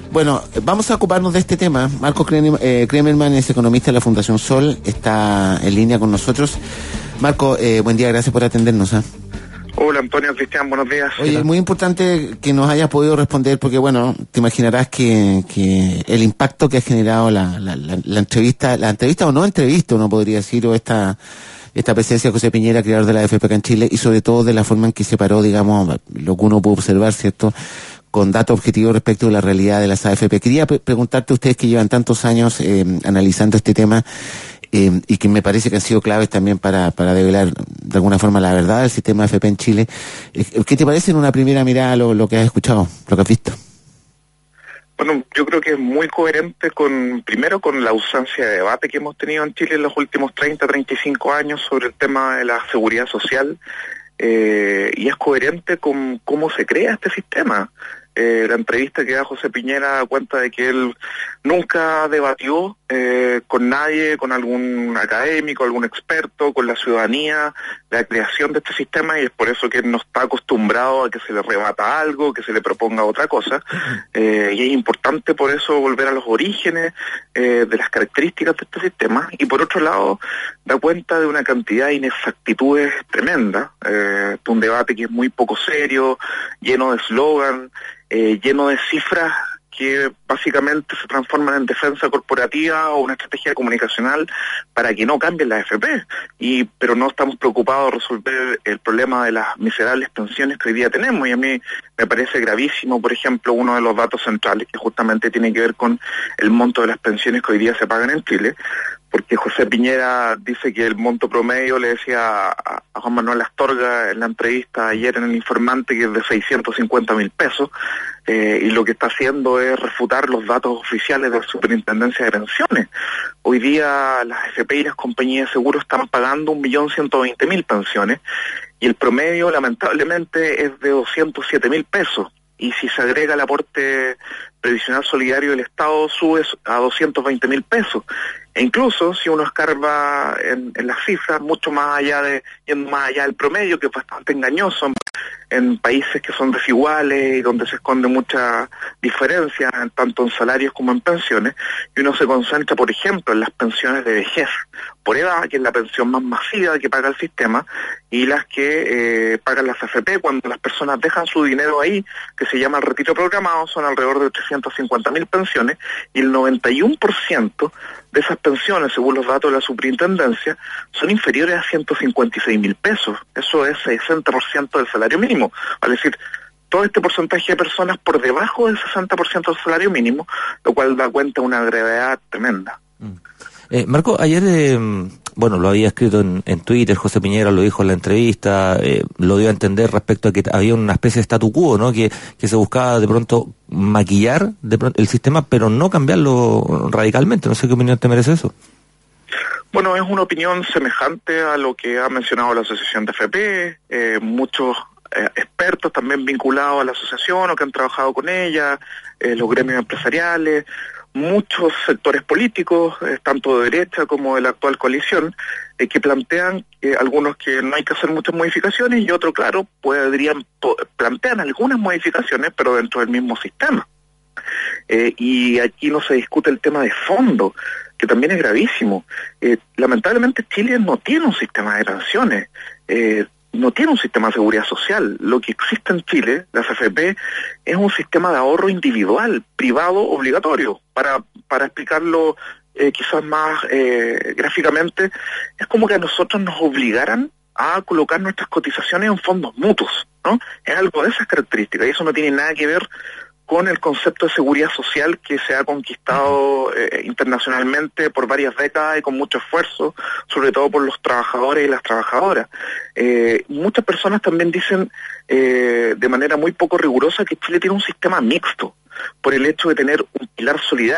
Bueno, vamos a ocuparnos de este tema. Marco Kremerman es economista de la Fundación Sol, está en línea con nosotros. Marco, buen día, gracias por atendernos. Hola Antonio, Cristian, buenos días. Oye, es muy importante que nos hayas podido responder porque, bueno, te imaginarás que el impacto que ha generado la entrevista o no entrevista, uno podría decir, o esta presencia de José Piñera, creador de la AFP acá en Chile, y sobre todo de la forma en que se paró, digamos, lo que uno pudo observar, ¿cierto?, con datos objetivos respecto de la realidad de las AFP. Quería preguntarte a ustedes que llevan tantos años analizando este tema, y que me parece que han sido claves también para develar de alguna forma la verdad del sistema AFP en Chile. ¿Qué te parece en una primera mirada lo que has escuchado, lo que has visto? Bueno, yo creo que es muy coherente primero con la ausencia de debate que hemos tenido en Chile en los últimos 35 años sobre el tema de la seguridad social, y es coherente con cómo se crea este sistema. La entrevista que da José Piñera da cuenta de que él nunca debatió con nadie, con algún académico, algún experto, con la ciudadanía, la creación de este sistema, y es por eso que él no está acostumbrado a que se le rebata algo, que se le proponga otra cosa, y es importante por eso volver a los orígenes de las características de este sistema, y por otro lado da cuenta de una cantidad de inexactitudes tremenda, de un debate que es muy poco serio, lleno de eslogan, lleno de cifras que básicamente se transforman en defensa corporativa o una estrategia comunicacional para que no cambien las AFP, pero no estamos preocupados de resolver el problema de las miserables pensiones que hoy día tenemos, y a mí me parece gravísimo, por ejemplo, uno de los datos centrales que justamente tiene que ver con el monto de las pensiones que hoy día se pagan en Chile, porque José Piñera dice que el monto promedio, le decía a Juan Manuel Astorga en la entrevista ayer en El Informante, que es de 650.000 pesos, y lo que está haciendo es refutar los datos oficiales de la Superintendencia de Pensiones. Hoy día las AFP y las compañías de seguro están pagando 1.120.000 pensiones, y el promedio lamentablemente es de 207.000 pesos. Y si se agrega el aporte previsional solidario del Estado, sube a 220.000 pesos. E incluso si uno escarba en las cifras, yendo más allá del promedio, que es bastante engañoso en países que son desiguales y donde se esconde mucha diferencia, tanto en salarios como en pensiones, y uno se concentra, por ejemplo, en las pensiones de vejez por edad, que es la pensión más masiva que paga el sistema, y las que pagan las AFP cuando las personas dejan su dinero ahí, que se llama el retiro programado, son alrededor de 350.000 pensiones, y el 91% de esas pensiones, según los datos de la superintendencia, son inferiores a 156.000 pesos. Eso es 60% del salario mínimo. Es decir, todo este porcentaje de personas por debajo del 60% del salario mínimo, lo cual da cuenta de una gravedad tremenda. Marco, ayer, lo había escrito en Twitter, José Piñera lo dijo en la entrevista, lo dio a entender respecto a que había una especie de statu quo, ¿no? Que se buscaba de pronto maquillar el sistema, pero no cambiarlo radicalmente. No sé qué opinión te merece eso. Bueno, es una opinión semejante a lo que ha mencionado la Asociación de AFP, muchos expertos también vinculados a la asociación o que han trabajado con ella, los gremios empresariales, muchos sectores políticos, tanto de derecha como de la actual coalición, que plantean, algunos que no hay que hacer muchas modificaciones, y otros, claro, plantean algunas modificaciones, pero dentro del mismo sistema. Y aquí no se discute el tema de fondo, que también es gravísimo. Lamentablemente Chile no tiene un sistema de pensiones, no tiene un sistema de seguridad social. Lo que existe en Chile, las AFP, es un sistema de ahorro individual, privado, obligatorio. Para explicarlo quizás más gráficamente, es como que a nosotros nos obligaran a colocar nuestras cotizaciones en fondos mutuos, ¿no? Es algo de esas características, y eso no tiene nada que ver con el concepto de seguridad social que se ha conquistado internacionalmente por varias décadas y con mucho esfuerzo, sobre todo por los trabajadores y las trabajadoras. Muchas personas también dicen de manera muy poco rigurosa que Chile tiene un sistema mixto, por el hecho de tener un pilar solidario,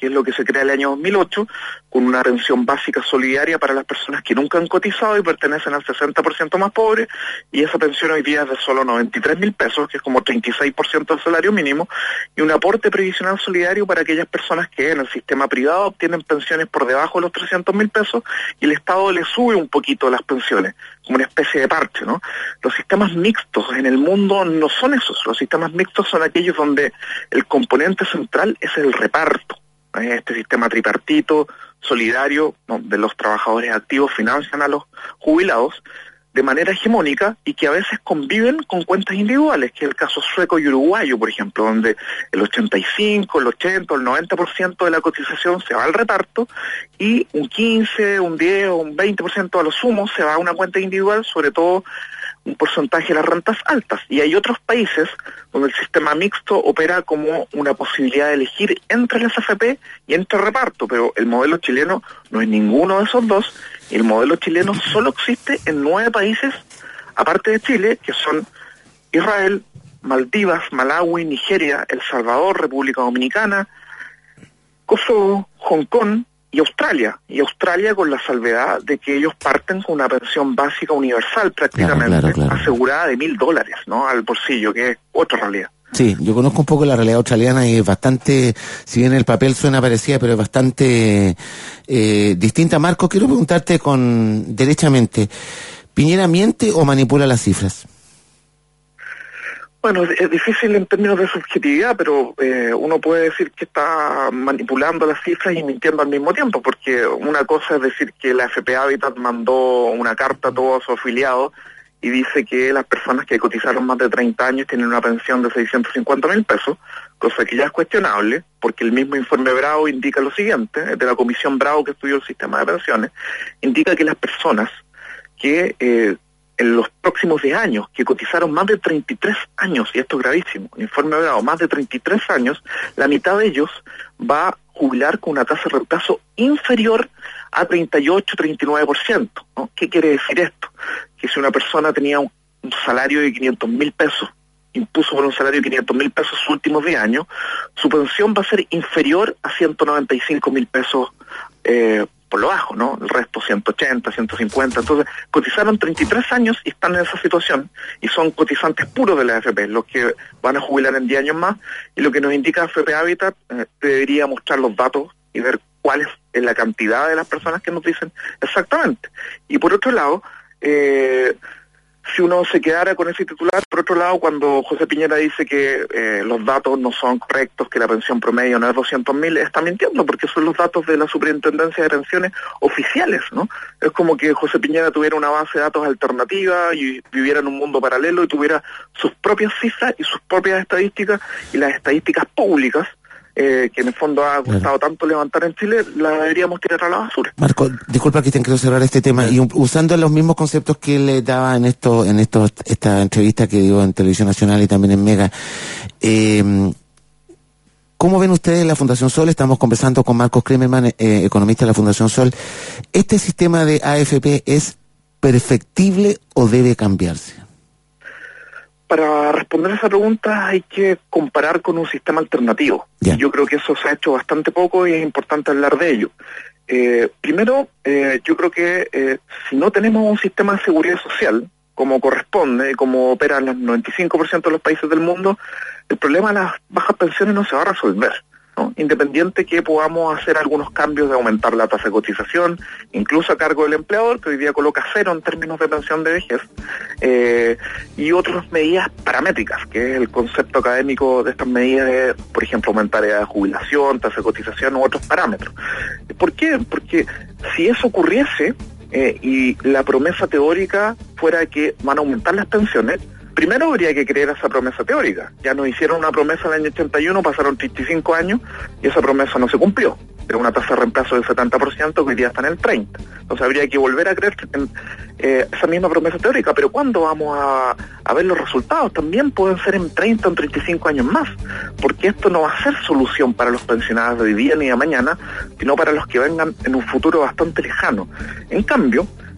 que es lo que se crea el año 2008, con una pensión básica solidaria para las personas que nunca han cotizado y pertenecen al 60% más pobre, y esa pensión hoy día es de solo 93.000 pesos, que es como 36% del salario mínimo, y un aporte previsional solidario para aquellas personas que en el sistema privado obtienen pensiones por debajo de los 300.000 pesos, y el Estado le sube un poquito las pensiones, como una especie de parche, ¿no? Los sistemas mixtos en el mundo no son esos. Los sistemas mixtos son aquellos donde el componente central es el reparto. Este sistema tripartito, solidario, donde los trabajadores activos financian a los jubilados de manera hegemónica y que a veces conviven con cuentas individuales, que es el caso sueco y uruguayo, por ejemplo, donde el 85, el 80, el 90% de la cotización se va al reparto y un 15, un 10 o un 20% a lo sumo se va a una cuenta individual, sobre todo un porcentaje de las rentas altas. Y hay otros países donde el sistema mixto opera como una posibilidad de elegir entre las AFP y entre el reparto, pero el modelo chileno no es ninguno de esos dos, y el modelo chileno solo existe en 9 países, aparte de Chile, que son Israel, Maldivas, Malawi, Nigeria, El Salvador, República Dominicana, Kosovo, Hong Kong y Australia con la salvedad de que ellos parten con una pensión básica universal prácticamente, claro. Asegurada de $1.000, ¿no? Al bolsillo, que es otra realidad. Sí, yo conozco un poco la realidad australiana y es bastante, si bien el papel suena parecida, pero es bastante distinta. Marco, quiero preguntarte derechamente, ¿Piñera miente o manipula las cifras? Bueno, es difícil en términos de subjetividad, pero uno puede decir que está manipulando las cifras y mintiendo al mismo tiempo, porque una cosa es decir que la AFP Habitat mandó una carta a todos sus afiliados y dice que las personas que cotizaron más de 30 años tienen una pensión de 650.000 pesos, cosa que ya es cuestionable, porque el mismo informe Bravo indica lo siguiente, de la Comisión Bravo que estudió el sistema de pensiones, indica que las personas que en los próximos 10 años, que cotizaron más de 33 años, y esto es gravísimo, el informe Bravo, más de 33 años, la mitad de ellos va a jubilar con una tasa de reemplazo inferior a 38-39%, ¿no? ¿Qué quiere decir esto? Que si una persona tenía un salario de 500.000 pesos, impuso por un salario de 500.000 pesos sus últimos 10 años, su pensión va a ser inferior a 195.000 pesos por lo bajo, ¿no? El resto 180, 150, entonces cotizaron 33 años y están en esa situación y son cotizantes puros de la AFP, los que van a jubilar en 10 años más, y lo que nos indica AFP Habitat debería mostrar los datos y ver cuál es la cantidad de las personas que nos dicen exactamente. Y por otro lado, si uno se quedara con ese titular, por otro lado, cuando José Piñera dice que los datos no son correctos, que la pensión promedio no es 200.000, está mintiendo, porque son los datos de la Superintendencia de Pensiones oficiales, ¿no? Es como que José Piñera tuviera una base de datos alternativa y viviera en un mundo paralelo y tuviera sus propias cifras y sus propias estadísticas, y las estadísticas públicas, que en el fondo ha costado tanto levantar en Chile, la deberíamos tirar a la basura. Marco, disculpa que quiero cerrar este tema, y usando los mismos conceptos que él le daba esta entrevista que dio en Televisión Nacional y también en Mega, ¿cómo ven ustedes la Fundación Sol? Estamos conversando con Marcos Kremerman, economista de la Fundación Sol. ¿Este sistema de AFP es perfectible o debe cambiarse? Para responder a esa pregunta hay que comparar con un sistema alternativo. Yeah. Yo creo que eso se ha hecho bastante poco y es importante hablar de ello. Primero, yo creo que si no tenemos un sistema de seguridad social, como corresponde, como operan los 95% de los países del mundo, el problema de las bajas pensiones no se va a resolver, ¿no? Independiente que podamos hacer algunos cambios de aumentar la tasa de cotización, incluso a cargo del empleador, que hoy día coloca 0 en términos de pensión de vejez, y otras medidas paramétricas, que es el concepto académico de estas medidas de, por ejemplo, aumentar edad de jubilación, tasa de cotización u otros parámetros. ¿Por qué? Porque si eso ocurriese y la promesa teórica fuera que van a aumentar las pensiones, primero habría que creer esa promesa teórica. Ya nos hicieron una promesa en el año 81, pasaron 35 años y esa promesa no se cumplió. Era una tasa de reemplazo del 70% que hoy día está en el 30%. Entonces habría que volver a creer en esa misma promesa teórica. Pero ¿cuándo vamos a ver los resultados? También pueden ser en 30 o 35 años más, porque esto no va a ser solución para los pensionados de hoy día ni de mañana, sino para los que vengan en un futuro bastante lejano. En cambio,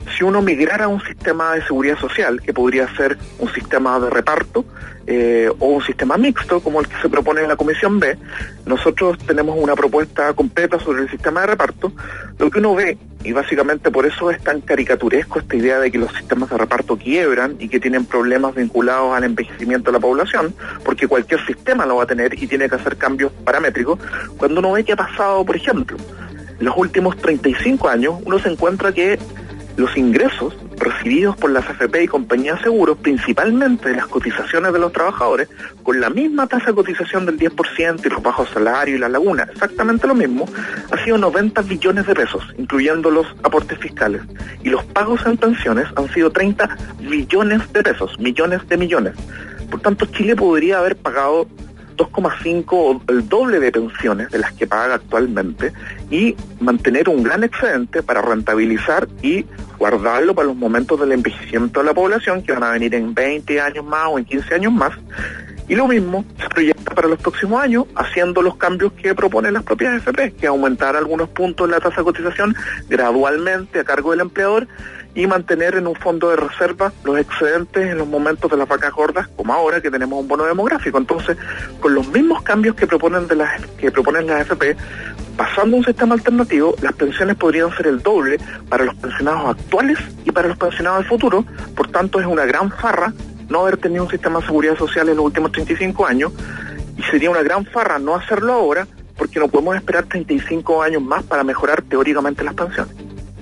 si uno migrara a un sistema de seguridad social, que podría ser un sistema de reparto o un sistema mixto, como el que se propone en la Comisión B, nosotros tenemos una propuesta completa sobre el sistema de reparto. Lo que uno ve, y básicamente por eso es tan caricaturesco esta idea de que los sistemas de reparto quiebran y que tienen problemas vinculados al envejecimiento de la población, porque cualquier sistema lo va a tener y tiene que hacer cambios paramétricos. Cuando uno ve que ha pasado, por ejemplo, en los últimos 35 años, uno se encuentra que los ingresos recibidos por las AFP y compañías de seguros, principalmente de las cotizaciones de los trabajadores, con la misma tasa de cotización del 10% y los bajos salarios y la laguna, exactamente lo mismo, ha sido 90 billones de pesos, incluyendo los aportes fiscales. Y los pagos en pensiones han sido 30 billones de pesos, millones de millones. Por tanto, Chile podría haber pagado 2,5 o el doble de pensiones de las que paga actualmente y mantener un gran excedente para rentabilizar y guardarlo para los momentos del envejecimiento de la población, que van a venir en 20 años más o en 15 años más. Y lo mismo se proyecta para los próximos años, haciendo los cambios que proponen las propias AFP, que aumentar algunos puntos en la tasa de cotización gradualmente a cargo del empleador y mantener en un fondo de reserva los excedentes en los momentos de las vacas gordas, como ahora que tenemos un bono demográfico. Entonces, con los mismos cambios que proponen las AFP, pasando a un sistema alternativo, las pensiones podrían ser el doble para los pensionados actuales y para los pensionados del futuro. Por tanto, es una gran farra no haber tenido un sistema de seguridad social en los últimos 35 años, y sería una gran farra no hacerlo ahora, porque no podemos esperar 35 años más para mejorar teóricamente las pensiones.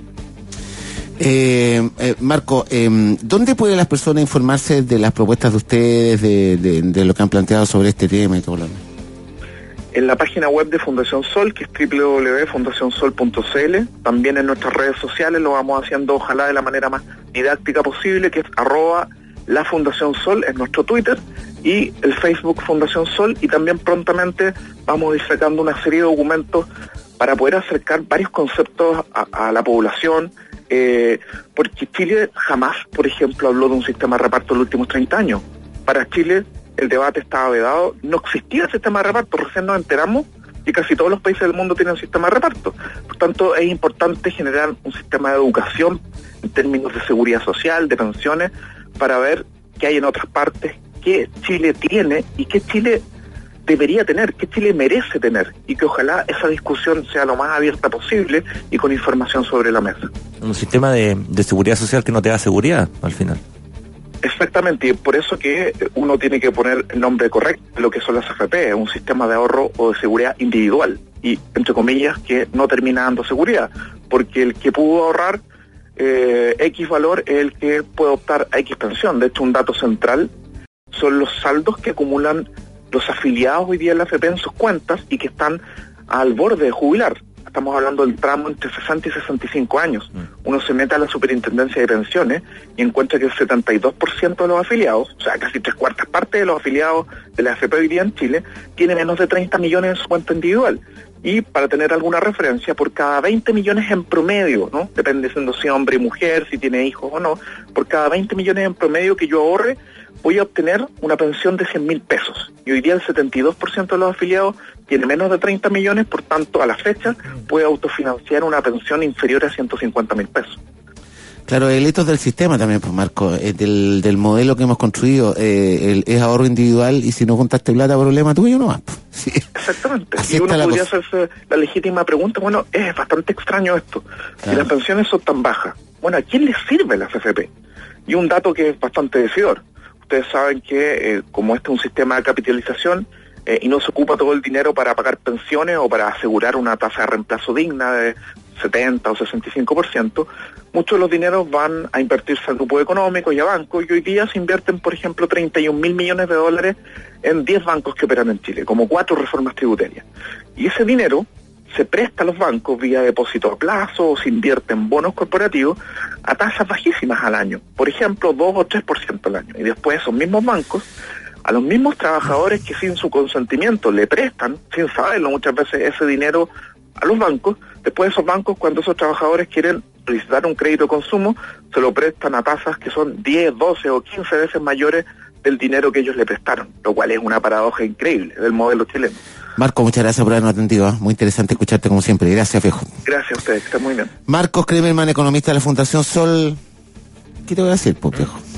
Marco, ¿dónde pueden las personas informarse de las propuestas de ustedes, de lo que han planteado sobre este tema y todo lo demás? En la página web de Fundación Sol, que es www.fundacionsol.cl, también en nuestras redes sociales lo vamos haciendo ojalá de la manera más didáctica posible, que es @la Fundación Sol, es nuestro Twitter, y el Facebook Fundación Sol, y también prontamente vamos a ir sacando una serie de documentos para poder acercar varios conceptos a la población, porque Chile jamás, por ejemplo, habló de un sistema de reparto en los últimos 30 años. Para Chile el debate estaba vedado, no existía el sistema de reparto, recién nos enteramos que casi todos los países del mundo tienen un sistema de reparto. Por tanto, es importante generar un sistema de educación en términos de seguridad social, de pensiones, para ver qué hay en otras partes, qué Chile tiene y qué Chile debería tener, qué Chile merece tener, y que ojalá esa discusión sea lo más abierta posible y con información sobre la mesa. Un sistema de seguridad social que no te da seguridad al final. Exactamente, y por eso que uno tiene que poner el nombre correcto de lo que son las AFP, un sistema de ahorro o de seguridad individual, y entre comillas que no termina dando seguridad, porque el que pudo ahorrar X valor es el que puede optar a X pensión. De hecho, un dato central son los saldos que acumulan los afiliados hoy día en la AFP en sus cuentas y que están al borde de jubilar. Estamos hablando del tramo entre 60 y 65 años. Uno se mete a la Superintendencia de Pensiones y encuentra que el 72% de los afiliados, o sea, casi 3/4 partes de los afiliados de la AFP hoy día en Chile, tiene menos de 30 millones en su cuenta individual. Y para tener alguna referencia, por cada 20 millones en promedio, ¿no? Depende siendo si hombre y mujer, si tiene hijos o no, por cada 20 millones en promedio que yo ahorre, voy a obtener una pensión de 100.000 pesos. Y hoy día el 72% de los afiliados tiene menos de 30 millones, por tanto, a la fecha, puede autofinanciar una pensión inferior a 150.000 pesos. Claro, el hito del sistema también, pues Marco, del modelo que hemos construido, es ahorro individual, y si no contaste plata, problema tuyo nomás. Sí. Exactamente. Así y uno podría hacerse la legítima pregunta, bueno, es bastante extraño esto. Claro. Si las pensiones son tan bajas, bueno, ¿a quién les sirve la AFP? Y un dato que es bastante decidor. Ustedes saben que como este es un sistema de capitalización y no se ocupa todo el dinero para pagar pensiones o para asegurar una tasa de reemplazo digna de 70 o 65%, muchos de los dineros van a invertirse al grupo económico y a bancos, y hoy día se invierten, por ejemplo, 31.000 millones de dólares en 10 bancos que operan en Chile, como 4 reformas tributarias. Y ese dinero se presta a los bancos vía depósito a plazo o se invierte en bonos corporativos a tasas bajísimas al año, por ejemplo 2 o 3% al año. Y después esos mismos bancos, a los mismos trabajadores que sin su consentimiento le prestan, sin saberlo muchas veces, ese dinero a los bancos, después esos bancos, cuando esos trabajadores quieren solicitar un crédito de consumo, se lo prestan a tasas que son 10, 12 o 15 veces mayores del dinero que ellos le prestaron, lo cual es una paradoja increíble del modelo chileno. Marco, muchas gracias por habernos atendido, muy interesante escucharte como siempre. Gracias, viejo. Gracias a ustedes, que están muy bien. Marcos Kremerman, economista de la Fundación Sol. ¿Qué te voy a decir, pues, viejo?